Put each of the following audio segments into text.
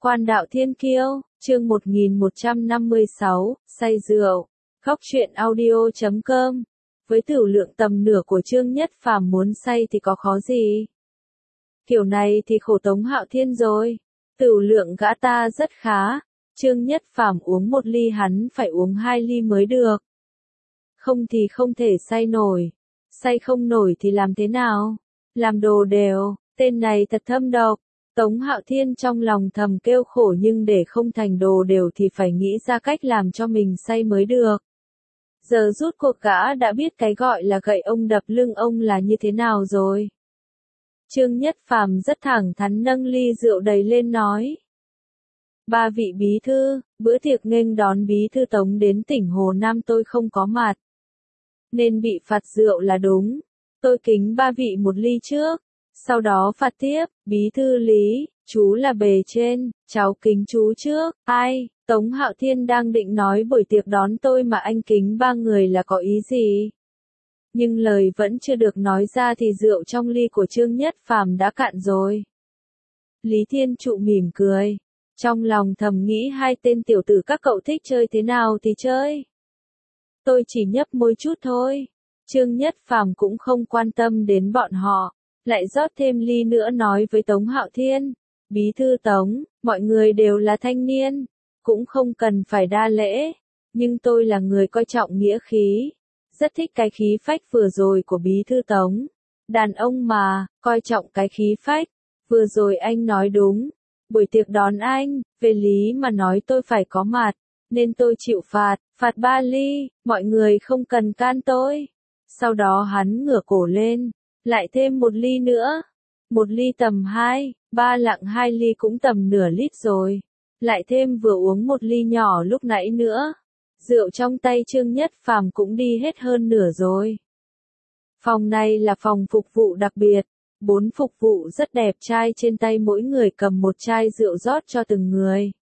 Quan đạo thiên kiêu, chương 1156, say rượu. Góc truyện audio.com. Với tửu lượng tầm nửa của Trương Nhất Phàm muốn say thì có khó gì. Kiểu này thì khổ Tống Hạo Thiên rồi. Tửu lượng gã ta rất khá. Trương Nhất Phàm uống 1 ly hắn phải uống 2 ly mới được. Không thì không thể say nổi. Say không nổi thì làm thế nào? Làm đồ đều, tên này thật thâm độc. Tống Hạo Thiên trong lòng thầm kêu khổ, nhưng để không thành đồ đều thì phải nghĩ ra cách làm cho mình say mới được. Giờ rút cuộc gã đã biết cái gọi là gậy ông đập lưng ông là như thế nào rồi. Trương Nhất Phàm rất thẳng thắn nâng ly rượu đầy lên nói. 3 vị bí thư, bữa tiệc nghênh đón bí thư Tống đến tỉnh Hồ Nam tôi không có mặt. Nên bị phạt rượu là đúng. Tôi kính 3 vị 1 ly trước. Sau đó phạt tiếp, bí thư Lý, chú là bề trên, cháu kính chú trước. Ai, Tống Hạo Thiên đang định nói buổi tiệc đón tôi mà anh kính 3 người là có ý gì? Nhưng lời vẫn chưa được nói ra thì rượu trong ly của Trương Nhất Phàm đã cạn rồi. Lý Thiên Trụ mỉm cười. Trong lòng thầm nghĩ hai tên tiểu tử các cậu thích chơi thế nào thì chơi. Tôi chỉ nhấp môi chút thôi. Trương Nhất Phàm cũng không quan tâm đến bọn họ. Lại rót thêm ly nữa nói với Tống Hạo Thiên. Bí thư Tống, mọi người đều là thanh niên. Cũng không cần phải đa lễ. Nhưng tôi là người coi trọng nghĩa khí. Rất thích cái khí phách vừa rồi của bí thư Tống. Đàn ông mà, coi trọng cái khí phách. Vừa rồi anh nói đúng. Buổi tiệc đón anh, về lý mà nói tôi phải có mặt. Nên tôi chịu phạt, phạt 3 ly, mọi người không cần can tôi. Sau đó hắn ngửa cổ lên. Lại thêm 1 ly nữa. 1 ly tầm 2, 3 lạng 2 ly cũng tầm nửa lít rồi. Lại thêm vừa uống 1 ly nhỏ lúc nãy nữa. Rượu trong tay Trương Nhất Phàm cũng đi hết hơn nửa rồi. Phòng này là phòng phục vụ đặc biệt. 4 phục vụ rất đẹp trai trên tay mỗi người cầm 1 chai rượu rót cho từng người.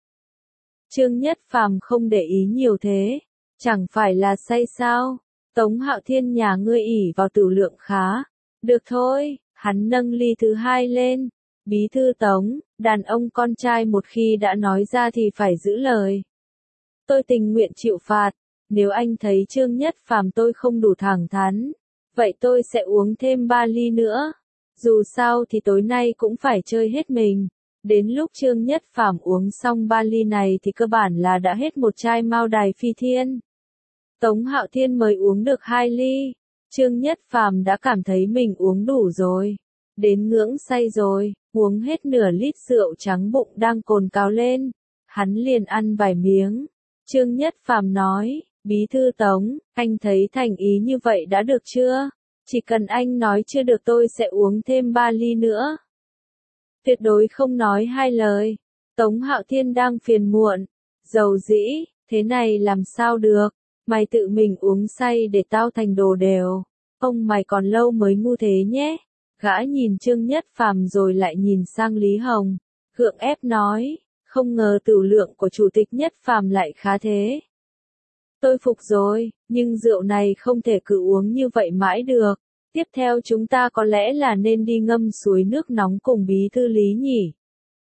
Trương Nhất Phàm không để ý nhiều thế. Chẳng phải là say sao? Tống Hạo Thiên nhà ngươi ỷ vào tửu lượng khá. Được thôi, hắn nâng ly thứ 2 lên. Bí thư Tống, đàn ông con trai một khi đã nói ra thì phải giữ lời. Tôi tình nguyện chịu phạt. Nếu anh thấy Trương Nhất Phàm tôi không đủ thẳng thắn, vậy tôi sẽ uống thêm 3 ly nữa. Dù sao thì tối nay cũng phải chơi hết mình. Đến lúc Trương Nhất Phàm uống xong 3 ly này thì cơ bản là đã hết 1 chai Mao Đài Phi Thiên. Tống Hạo Thiên mới uống được 2 ly. Trương Nhất Phàm đã cảm thấy mình uống đủ rồi. Đến ngưỡng say rồi, uống hết nửa lít rượu trắng bụng đang cồn cào lên. Hắn liền ăn vài miếng. Trương Nhất Phàm nói, bí thư Tống, anh thấy thành ý như vậy đã được chưa? Chỉ cần anh nói chưa được tôi sẽ uống thêm 3 ly nữa. Tuyệt đối không nói 2 lời. Tống Hạo Thiên đang phiền muộn. Dầu dĩ, thế này làm sao được? Mày tự mình uống say để tao thành đồ đều. Ông mày còn lâu mới ngu thế nhé. Gã nhìn Trương Nhất Phàm rồi lại nhìn sang Lý Hồng. Gượng ép nói, không ngờ tửu lượng của chủ tịch Nhất Phàm lại khá thế. Tôi phục rồi, nhưng rượu này không thể cứ uống như vậy mãi được. Tiếp theo chúng ta có lẽ là nên đi ngâm suối nước nóng cùng bí thư Lý nhỉ.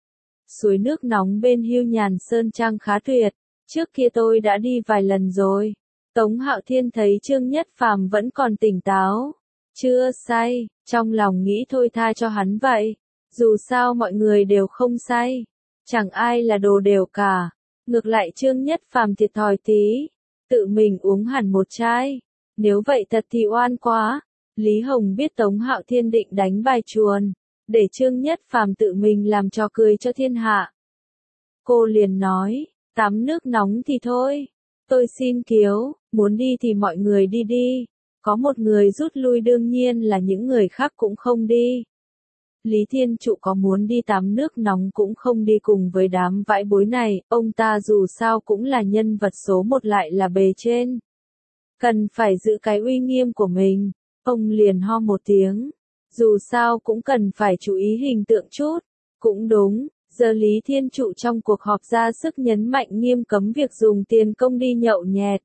Suối nước nóng bên Hưu Nhàn Sơn Trang khá tuyệt. Trước kia tôi đã đi vài lần rồi. Tống Hạo Thiên thấy Trương Nhất Phàm vẫn còn tỉnh táo. Chưa say, trong lòng nghĩ thôi tha cho hắn vậy. Dù sao mọi người đều không say. Chẳng ai là đồ đều cả. Ngược lại Trương Nhất Phàm thiệt thòi tí. Tự mình uống hẳn 1 chai. Nếu vậy thật thì oan quá. Lý Hồng biết Tống Hạo Thiên định đánh bài chuồn. Để Trương Nhất Phàm tự mình làm trò cười cho thiên hạ. Cô liền nói, tắm nước nóng thì thôi. Tôi xin kiếu, muốn đi thì mọi người đi đi. Có một người rút lui đương nhiên là những người khác cũng không đi. Lý Thiên Trụ có muốn đi tắm nước nóng cũng không đi cùng với đám vãi bối này, ông ta dù sao cũng là nhân vật số 1 lại là bề trên. Cần phải giữ cái uy nghiêm của mình, ông liền ho một tiếng. Dù sao cũng cần phải chú ý hình tượng chút. Cũng đúng, giờ Lý Thiên Trụ trong cuộc họp ra sức nhấn mạnh nghiêm cấm việc dùng tiền công đi nhậu nhẹt.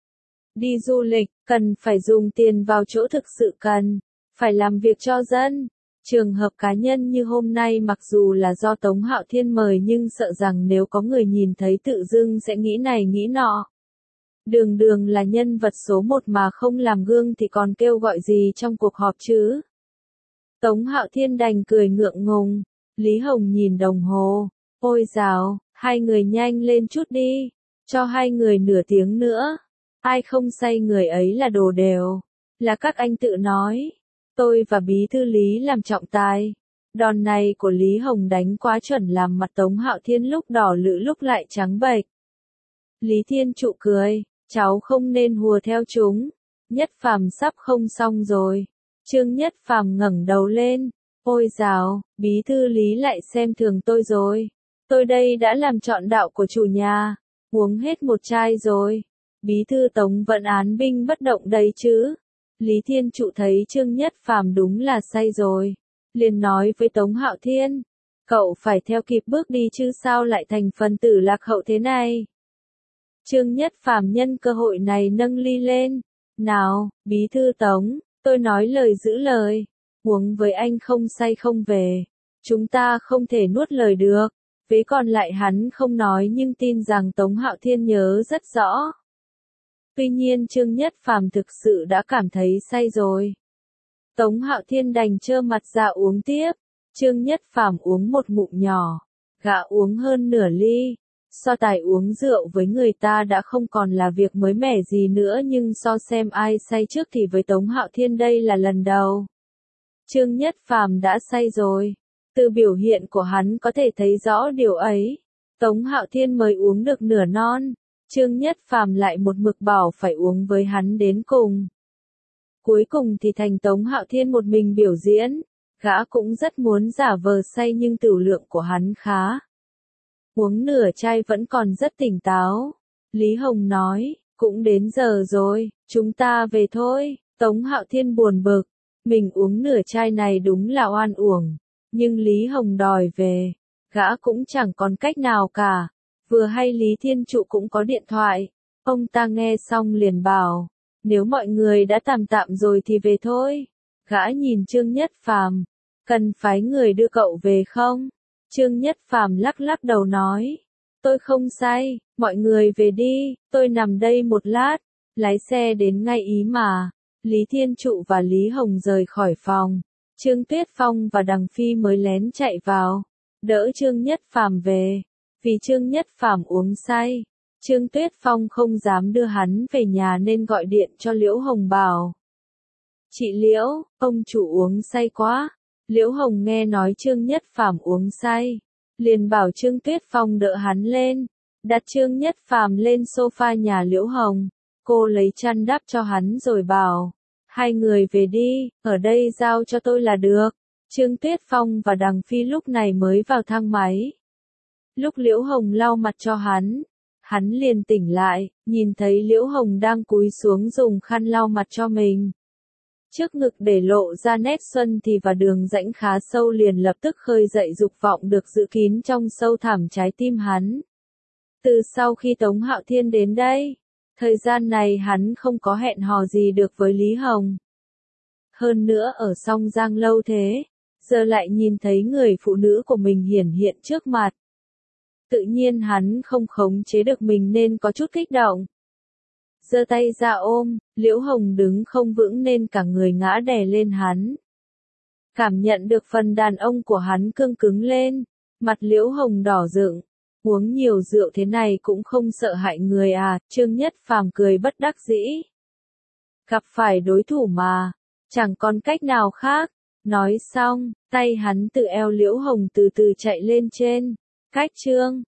Đi du lịch, cần phải dùng tiền vào chỗ thực sự cần. Phải làm việc cho dân. Trường hợp cá nhân như hôm nay mặc dù là do Tống Hạo Thiên mời nhưng sợ rằng nếu có người nhìn thấy tự dưng sẽ nghĩ này nghĩ nọ. Đường Đường là nhân vật số một mà không làm gương thì còn kêu gọi gì trong cuộc họp chứ? Tống Hạo Thiên đành cười ngượng ngùng. Lý Hồng nhìn đồng hồ. Ôi dào, hai người nhanh lên chút đi. Cho hai người nửa tiếng nữa. Ai không say người ấy là đồ đều. Là các anh tự nói. Tôi và bí thư Lý làm trọng tài. Đòn này của Lý Hồng đánh quá chuẩn làm mặt Tống Hạo Thiên lúc đỏ lự lúc lại trắng bệch. Lý Thiên Trụ cười. Cháu không nên hùa theo chúng. Nhất Phàm sắp không xong rồi. Trương Nhất Phàm ngẩng đầu lên. Ôi dào, bí thư Lý lại xem thường tôi rồi. Tôi đây đã làm trọn đạo của chủ nhà. Uống hết một chai rồi. Bí thư Tống vẫn án binh bất động đấy chứ. Lý Thiên Trụ thấy Trương Nhất Phàm đúng là say rồi. Liền nói với Tống Hạo Thiên. Cậu phải theo kịp bước đi chứ sao lại thành phần tử lạc hậu thế này. Trương Nhất Phàm nhân cơ hội này nâng ly lên. Nào, bí thư Tống, tôi nói lời giữ lời. Uống với anh không say không về. Chúng ta không thể nuốt lời được. Vế còn lại hắn không nói nhưng tin rằng Tống Hạo Thiên nhớ rất rõ. Tuy nhiên Trương Nhất Phàm thực sự đã cảm thấy say rồi. Tống Hạo Thiên đành trơ mặt ra uống tiếp. Trương Nhất Phàm uống một ngụm nhỏ. Gã uống hơn nửa ly. So tài uống rượu với người ta đã không còn là việc mới mẻ gì nữa nhưng so xem ai say trước thì với Tống Hạo Thiên đây là lần đầu. Trương Nhất Phàm đã say rồi. Từ biểu hiện của hắn có thể thấy rõ điều ấy. Tống Hạo Thiên mới uống được nửa non. Trương Nhất Phàm lại một mực bảo phải uống với hắn đến cùng. Cuối cùng thì thành Tống Hạo Thiên một mình biểu diễn. Gã cũng rất muốn giả vờ say nhưng tửu lượng của hắn khá. Uống nửa chai vẫn còn rất tỉnh táo. Lý Hồng nói, cũng đến giờ rồi, chúng ta về thôi. Tống Hạo Thiên buồn bực. Mình uống nửa chai này đúng là oan uổng. Nhưng Lý Hồng đòi về. Gã cũng chẳng còn cách nào cả. Vừa hay Lý Thiên Trụ cũng có điện thoại. Ông ta nghe xong liền bảo. Nếu mọi người đã tạm tạm rồi thì về thôi. Gã nhìn Trương Nhất Phàm. Cần phái người đưa cậu về không? Trương Nhất Phàm lắc lắc đầu nói. Tôi không say, mọi người về đi, tôi nằm đây một lát. Lái xe đến ngay ý mà. Lý Thiên Trụ và Lý Hồng rời khỏi phòng. Trương Tuyết Phong và Đằng Phi mới lén chạy vào. Đỡ Trương Nhất Phàm về. Vì Trương Nhất Phàm uống say. Trương Tuyết Phong không dám đưa hắn về nhà nên gọi điện cho Liễu Hồng bảo. Chị Liễu, ông chủ uống say quá. Liễu Hồng nghe nói Trương Nhất Phàm uống say. Liền bảo Trương Tuyết Phong đỡ hắn lên. Đặt Trương Nhất Phàm lên sofa nhà Liễu Hồng. Cô lấy chăn đắp cho hắn rồi bảo. Hai người về đi, ở đây giao cho tôi là được. Trương Tuyết Phong và Đằng Phi lúc này mới vào thang máy. Lúc Liễu Hồng lau mặt cho hắn liền tỉnh lại, nhìn thấy Liễu Hồng đang cúi xuống dùng khăn lau mặt cho mình. Trước ngực để lộ ra nét xuân thì và đường rãnh khá sâu liền lập tức khơi dậy dục vọng được giữ kín trong sâu thẳm trái tim hắn. Từ sau khi Tống Hạo Thiên đến đây, thời gian này hắn không có hẹn hò gì được với Lý Hồng. Hơn nữa ở Song Giang lâu thế, giờ lại nhìn thấy người phụ nữ của mình hiển hiện trước mặt. Tự nhiên hắn không khống chế được mình nên có chút kích động. Giơ tay ra ôm, Liễu Hồng đứng không vững nên cả người ngã đè lên hắn. Cảm nhận được phần đàn ông của hắn cương cứng lên, mặt Liễu Hồng đỏ rựng. Uống nhiều rượu thế này cũng không sợ hại người à, Trương Nhất Phàm cười bất đắc dĩ. Gặp phải đối thủ mà, chẳng còn cách nào khác. Nói xong, tay hắn từ eo Liễu Hồng từ từ chạy lên trên. Cách Trương